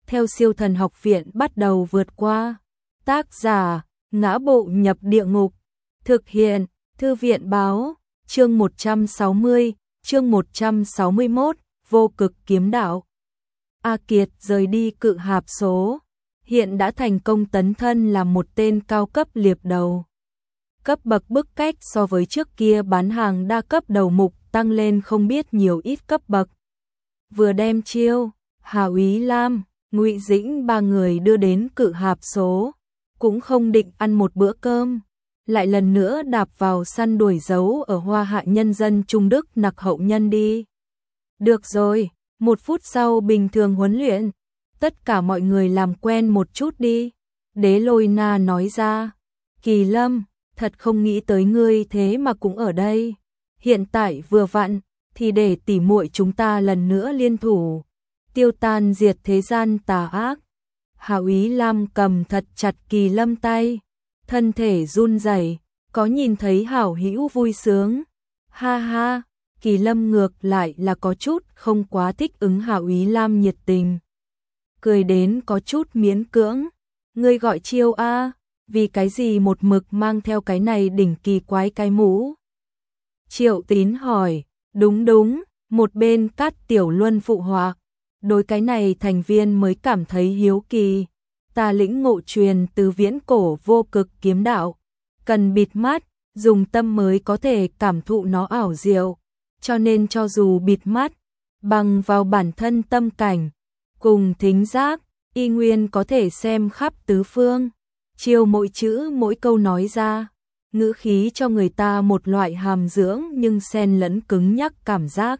theo siêu thần học viện bắt đầu vượt qua. Tác giả, Ngã Bộ Nhập Địa Ngục. Thực hiện, Thư viện Báo. Chương 160, chương 161, Vô Cực Kiếm Đạo. A Kiệt rời đi Cự Hạp Số, hiện đã thành công tấn thân làm một tên cao cấp liệp đầu. Cấp bậc bức cách so với trước kia bán hàng đa cấp đầu mục tăng lên không biết nhiều ít cấp bậc. Vừa đem Chiêu, Hà Úy Lam, Ngụy Dĩnh ba người đưa đến Cự Hạp Số, cũng không định ăn một bữa cơm, lại lần nữa đạp vào săn đuổi dấu ở Hoa Hạ nhân dân Trung Đức nặc hậu nhân đi. Được rồi, 1 phút sau bình thường huấn luyện, tất cả mọi người làm quen một chút đi. Đế Lôi Na nói ra, Kỳ Lâm, thật không nghĩ tới ngươi thế mà cũng ở đây. Hiện tại vừa vặn, thì để tỉ muội chúng ta lần nữa liên thủ, tiêu tan diệt thế gian tà ác. Hà Úy Lam cầm thật chặt Kỳ Lâm tay, thân thể run rẩy, có nhìn thấy hảo hữu vui sướng. Ha ha, Kỳ Lâm ngược lại là có chút không quá thích ứng Hà Úy Lam nhiệt tình. Cười đến có chút miễn cưỡng, ngươi gọi Chiêu a, vì cái gì một mực mang theo cái này đỉnh kỳ quái cái mũ? Triệu Tín hỏi, đúng, một bên Cát Tiểu Luân phụ họa, đối cái này thành viên mới cảm thấy hiếu kỳ. Ta lĩnh ngộ truyền từ viễn cổ vô cực kiếm đạo, cần bịt mắt, dùng tâm mới có thể cảm thụ nó ảo diệu, cho nên cho dù bịt mắt, bằng vào bản thân tâm cảnh, cùng thính giác, y nguyên có thể xem khắp tứ phương. Chiêu mỗi chữ mỗi câu nói ra, ngữ khí cho người ta một loại hàm dưỡng nhưng xen lẫn cứng nhắc cảm giác.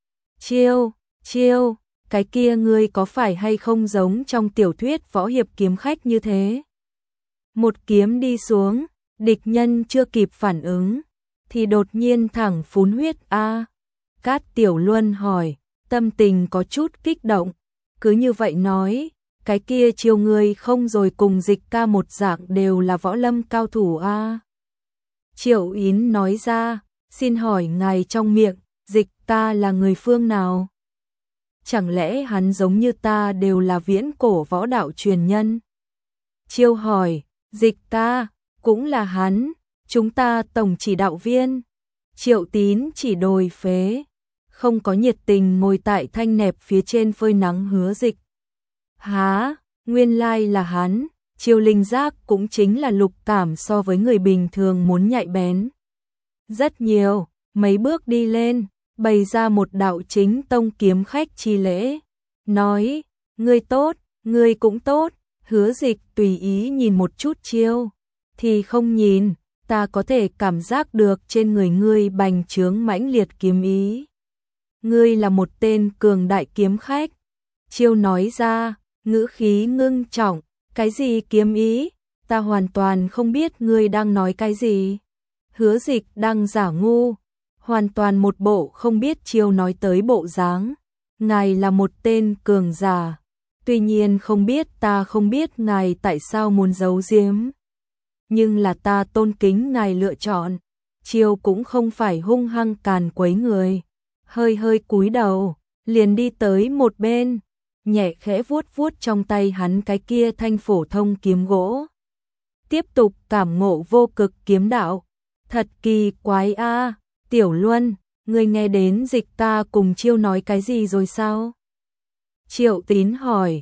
Chiêu, cái kia ngươi có phải hay không giống trong tiểu thuyết võ hiệp kiếm khách như thế? Một kiếm đi xuống, địch nhân chưa kịp phản ứng, thì đột nhiên thẳng phún huyết a. Cát Tiểu Luân hỏi, tâm tình có chút kích động, cứ như vậy nói, cái kia Chiêu ngươi không rồi cùng Dịch ca một dạng đều là võ lâm cao thủ a. Triệu Yến nói ra, xin hỏi ngài trong miệng, Dịch ca là người phương nào? Chẳng lẽ hắn giống như ta đều là viễn cổ võ đạo truyền nhân? Chiêu hỏi, Dịch ca, cũng là hắn, chúng ta tổng chỉ đạo viên. Triệu Tín chỉ đồi phế, không có nhiệt tình ngồi tại thanh nẹp phía trên phơi nắng Hứa Dịch. Há, nguyên lai là hắn. Chiêu linh giác cũng chính là lục cảm so với người bình thường muốn nhạy bén rất nhiều, mấy bước đi lên, bày ra một đạo chính tông kiếm khách chi lễ, nói, ngươi tốt, ngươi cũng tốt. Hứa Dịch tùy ý nhìn một chút Chiêu, thì không nhìn, ta có thể cảm giác được trên người ngươi bành trướng mãnh liệt kiếm ý. Ngươi là một tên cường đại kiếm khách. Chiêu nói ra, ngữ khí ngưng trọng, cái gì kiếm ý? Ta hoàn toàn không biết ngươi đang nói cái gì. Hứa Dịch đang giả ngu, hoàn toàn một bộ không biết Chiêu nói tới bộ dáng. Ngài là một tên cường giả, tuy nhiên không biết ta không biết ngài tại sao muốn giấu giếm. Nhưng là ta tôn kính ngài lựa chọn. Chiêu cũng không phải hung hăng càn quấy người, hơi cúi đầu, liền đi tới một bên, nhẹ khẽ vuốt trong tay hắn cái kia thanh phổ thông kiếm gỗ. Tiếp tục cảm ngộ vô cực kiếm đạo. Thật kỳ quái a, Tiểu Luân, ngươi nghe đến Dịch ca cùng Chiêu nói cái gì rồi sao? Triệu Tín hỏi,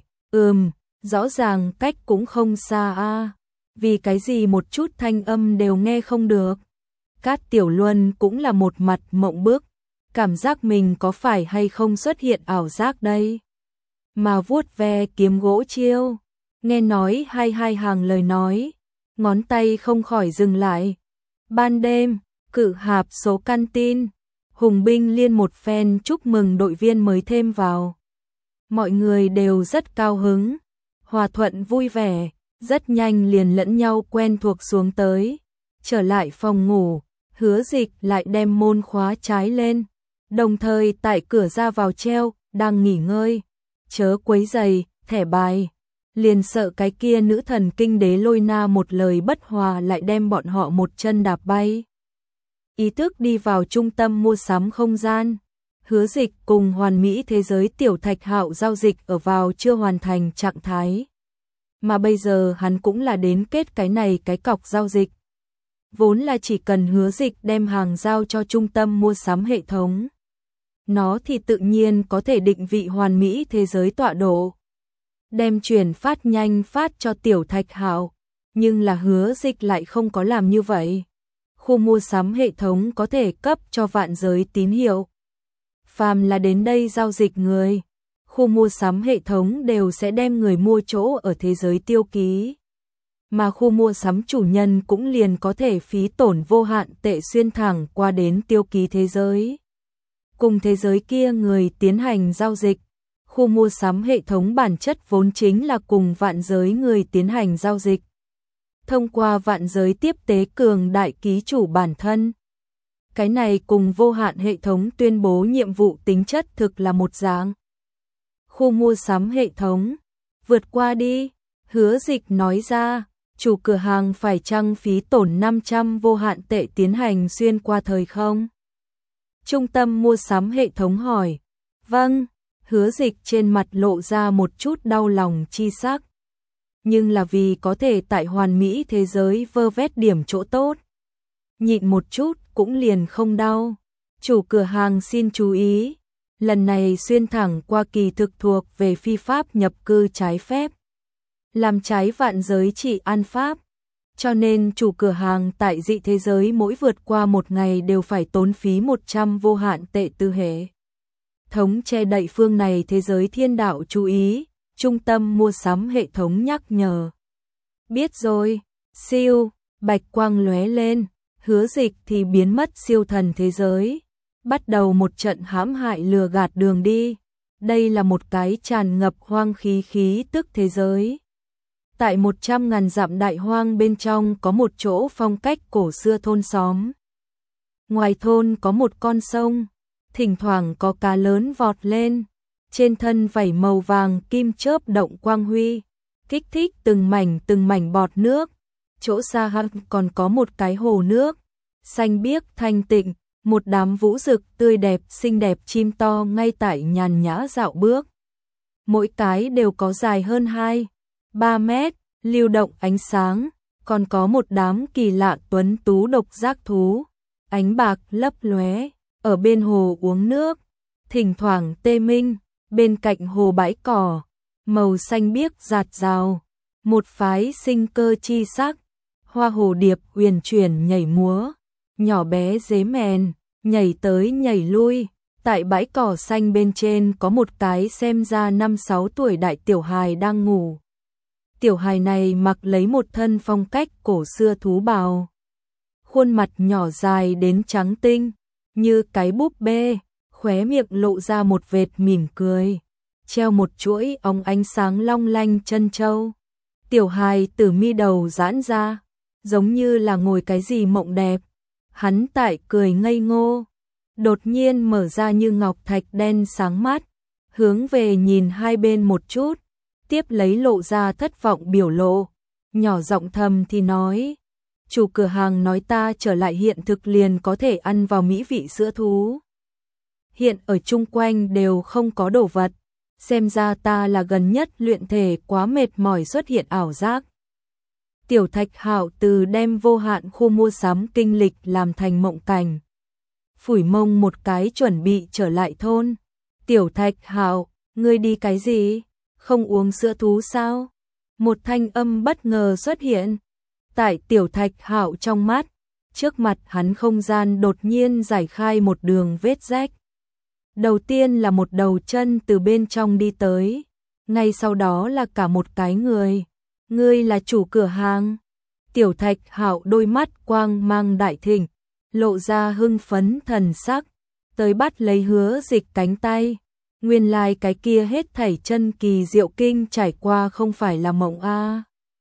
rõ ràng cách cũng không xa a, vì cái gì một chút thanh âm đều nghe không được? Cát Tiểu Luân cũng là một mặt mộng bức, cảm giác mình có phải hay không xuất hiện ảo giác đây? Mà vuốt ve kiếm gỗ Chiêu, nghe nói hai hàng lời nói, ngón tay không khỏi dừng lại. Ban đêm, Cự Hạp Số canteen, Hùng binh liên một phen chúc mừng đội viên mới thêm vào. Mọi người đều rất cao hứng, hòa thuận vui vẻ, rất nhanh liền lẫn nhau quen thuộc xuống tới. Trở lại phòng ngủ, Hứa Dịch lại đem môn khóa trái lên, đồng thời tại cửa ra vào treo, đang nghỉ ngơi, chớ quấy rầy, thẻ bài. Liền sợ cái kia nữ thần kinh Đế Lôi Na một lời bất hòa lại đem bọn họ một chân đạp bay. Ý thức đi vào trung tâm mua sắm không gian, Hứa Dịch cùng hoàn mỹ thế giới Tiểu Thạch Hạo giao dịch ở vào chưa hoàn thành trạng thái. Mà bây giờ hắn cũng là đến kết cái này cái cọc giao dịch. Vốn là chỉ cần Hứa Dịch đem hàng giao cho trung tâm mua sắm hệ thống. Nó thì tự nhiên có thể định vị hoàn mỹ thế giới tọa độ. Đem chuyển phát nhanh phát cho Tiểu Thạch Hạo. Nhưng là Hứa Dịch lại không có làm như vậy. Khu mua sắm hệ thống có thể cấp cho vạn giới tín hiệu. Phàm là đến đây giao dịch người, khu mua sắm hệ thống đều sẽ đem người mua chỗ ở thế giới tiêu ký. Mà khu mua sắm chủ nhân cũng liền có thể phí tổn vô hạn tệ xuyên thẳng qua đến tiêu ký thế giới. Cùng thế giới kia người tiến hành giao dịch, khu mua sắm hệ thống bản chất vốn chính là cùng vạn giới người tiến hành giao dịch. Thông qua vạn giới tiếp tế cường đại ký chủ bản thân. Cái này cùng vô hạn hệ thống tuyên bố nhiệm vụ tính chất thực là một dạng. Khu mua sắm hệ thống, vượt qua đi, Hứa Dịch nói ra, chủ cửa hàng phải chăng phí tổn 500 vô hạn tệ tiến hành xuyên qua thời không? Trung tâm mua sắm hệ thống hỏi, vâng, Hứa Dịch trên mặt lộ ra một chút đau lòng chi sắc. Nhưng là vì có thể tại hoàn mỹ thế giới vơ vét điểm chỗ tốt. Nhịn một chút cũng liền không đau. Chủ cửa hàng xin chú ý, lần này xuyên thẳng qua kỳ thực thuộc về phi pháp nhập cư trái phép. Làm trái vạn giới trị an pháp. Cho nên chủ cửa hàng tại dị thế giới mỗi vượt qua một ngày đều phải tốn phí 100 vô hạn tệ tư hệ. Thống che đậy phương này thế giới thiên đạo chú ý, trung tâm mua sắm hệ thống nhắc nhở. Biết rồi, siêu, bạch quang lóe lên, Hứa Dịch thì biến mất siêu thần thế giới. Bắt đầu một trận hãm hại lừa gạt đường đi. Đây là một cái tràn ngập hoang khí tức thế giới. Tại 100.000 dặm đại hoang bên trong có một chỗ phong cách cổ xưa thôn xóm. Ngoài thôn có một con sông, thỉnh thoảng có cá lớn vọt lên, trên thân vảy màu vàng kim chớp động quang huy, kích thích từng mảnh bọt nước. Chỗ xa hơn còn có một cái hồ nước, xanh biếc thanh tịnh, một đám vũ rực tươi đẹp xinh đẹp chim to ngay tại nhàn nhã dạo bước. Mỗi cái đều có dài hơn 2-3 mét, lưu động ánh sáng, còn có một đám kỳ lạ tuấn tú độc giác thú, ánh bạc lấp lóe, ở bên hồ uống nước, thỉnh thoảng tê minh, bên cạnh hồ bãi cỏ, màu xanh biếc rạt rào, một phái sinh cơ chi sắc, hoa hồ điệp huyền chuyển nhảy múa, nhỏ bé dế mèn, nhảy tới nhảy lui, tại bãi cỏ xanh bên trên có một cái xem ra 5-6 tuổi đại tiểu hài đang ngủ. Tiểu hài này mặc lấy một thân phong cách cổ xưa thú bào. Khuôn mặt nhỏ dài đến trắng tinh, như cái búp bê, khóe miệng lộ ra một vệt mỉm cười, treo một chuỗi óng ánh sáng long lanh chân châu. Tiểu hài từ mi đầu giãn ra, giống như là ngồi cái gì mộng đẹp. Hắn tại cười ngây ngô, đột nhiên mở ra như ngọc thạch đen sáng mắt, hướng về nhìn hai bên một chút, tiếp lấy lộ ra thất vọng biểu lộ, nhỏ giọng thầm thì nói, chủ cửa hàng nói ta trở lại hiện thực liền có thể ăn vào mỹ vị sữa thú. Hiện ở chung quanh đều không có đồ vật, xem ra ta là gần nhất luyện thể quá mệt mỏi xuất hiện ảo giác. Tiểu Thạch Hạo từ đem vô hạn khu mua sắm kinh lịch làm thành mộng cảnh. Phủi mông một cái chuẩn bị trở lại thôn. Tiểu Thạch Hạo, ngươi đi cái gì? Không uống sữa thú sao? Một thanh âm bất ngờ xuất hiện. Tại Tiểu Thạch Hạo trong mắt, trước mặt hắn không gian đột nhiên giải khai một đường vết rách. Đầu tiên là một đầu chân từ bên trong đi tới, ngay sau đó là cả một cái người. Ngươi là chủ cửa hàng. Tiểu Thạch Hạo đôi mắt quang mang đại thịnh, lộ ra hưng phấn thần sắc, tới bắt lấy Hứa Dịch cánh tay. Nguyên lai cái kia hết thảy chân kỳ diệu kinh trải qua không phải là mộng a.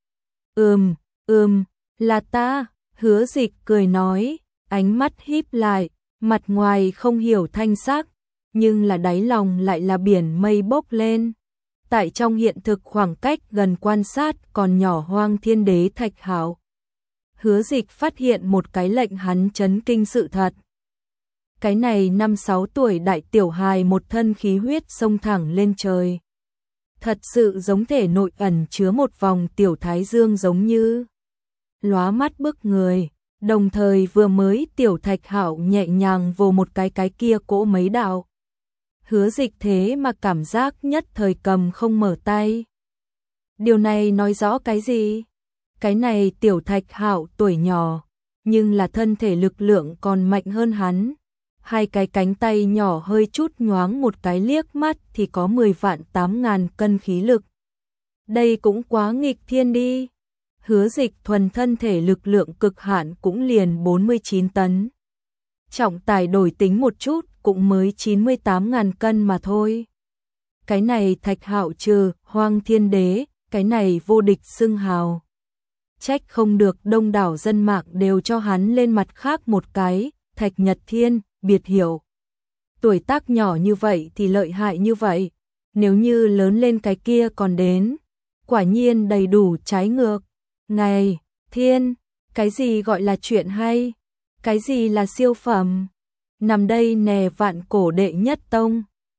Là ta, Hứa Dịch cười nói, ánh mắt híp lại, mặt ngoài không hiểu thanh sắc, nhưng là đáy lòng lại là biển mây bốc lên. Tại trong hiện thực khoảng cách gần quan sát còn nhỏ Hoang Thiên Đế Thạch Hạo. Hứa Dịch phát hiện một cái lệnh hắn chấn kinh sự thật. Cái này 5-6 tuổi đại tiểu hài một thân khí huyết xông thẳng lên trời. Thật sự giống thể nội ẩn chứa một vòng tiểu thái dương giống như lóa mắt bức người. Đồng thời vừa mới Tiểu Thạch Hạo nhẹ nhàng vồ một cái kia cỗ mấy đạo. Hứa Dịch thế mà cảm giác nhất thời cầm không mở tay. Điều này nói rõ cái gì? Cái này Tiểu Thạch Hạo tuổi nhỏ, nhưng là thân thể lực lượng còn mạnh hơn hắn. Hai cái cánh tay nhỏ hơi chút nhoáng một cái liếc mắt thì có 10 vạn 8.000 cân khí lực. Đây cũng quá nghịch thiên đi. Hứa Dịch thuần thân thể lực lượng cực hạn cũng liền 49 tấn. Trọng tài đổi tính một chút cũng mới 98.000 cân mà thôi. Cái này Thạch Hạo trừ Hoang Thiên Đế, cái này vô địch xưng hào. Trách không được đông đảo dân mạng đều cho hắn lên mặt khác một cái, Thạch Nhật Thiên, biệt hiệu. Tuổi tác nhỏ như vậy thì lợi hại như vậy, nếu như lớn lên cái kia còn đến, quả nhiên đầy đủ trái ngược. Này, Thiên, cái gì gọi là chuyện hay? Cái gì là siêu phẩm? Nằm đây nè vạn cổ đệ nhất tông.